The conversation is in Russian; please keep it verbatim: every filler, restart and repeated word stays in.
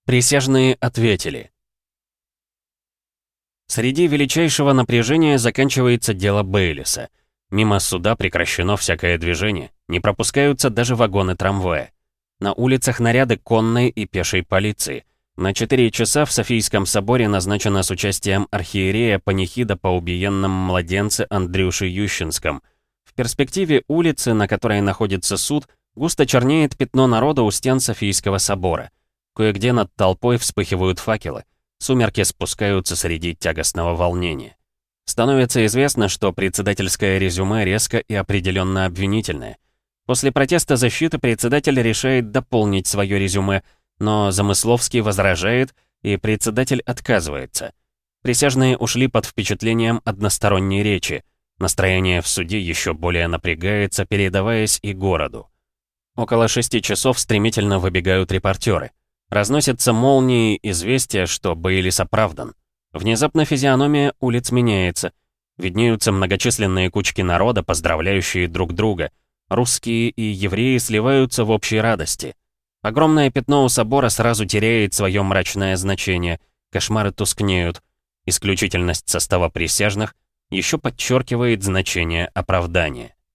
Присяжные ответили. Среди величайшего напряжения заканчивается дело Бейлиса. Мимо суда прекращено всякое движение, не пропускаются даже вагоны трамвая. На улицах наряды конной и пешей полиции. На четыре часа в Софийском соборе назначено с участием архиерея панихида по убиенном младенце Андрюше Ющинском. В перспективе улицы, на которой находится суд, густо чернеет пятно народа у стен Софийского собора. Кое-где над толпой вспыхивают факелы. Сумерки спускаются среди тягостного волнения. Становится известно, что председательское резюме резко и определенно обвинительное. После протеста защиты председатель решает дополнить свое резюме, но Замысловский возражает, и председатель отказывается. Присяжные ушли под впечатлением односторонней речи. Настроение в суде еще более напрягается, передаваясь и городу. Около шести часов стремительно выбегают репортеры. Разносятся молнией известия, что Бейлис оправдан. Внезапно физиономия улиц меняется. Виднеются многочисленные кучки народа, поздравляющие друг друга. Русские и евреи сливаются в общей радости. Огромное пятно у собора сразу теряет свое мрачное значение. Кошмары тускнеют. Исключительность состава присяжных еще подчеркивает значение оправдания.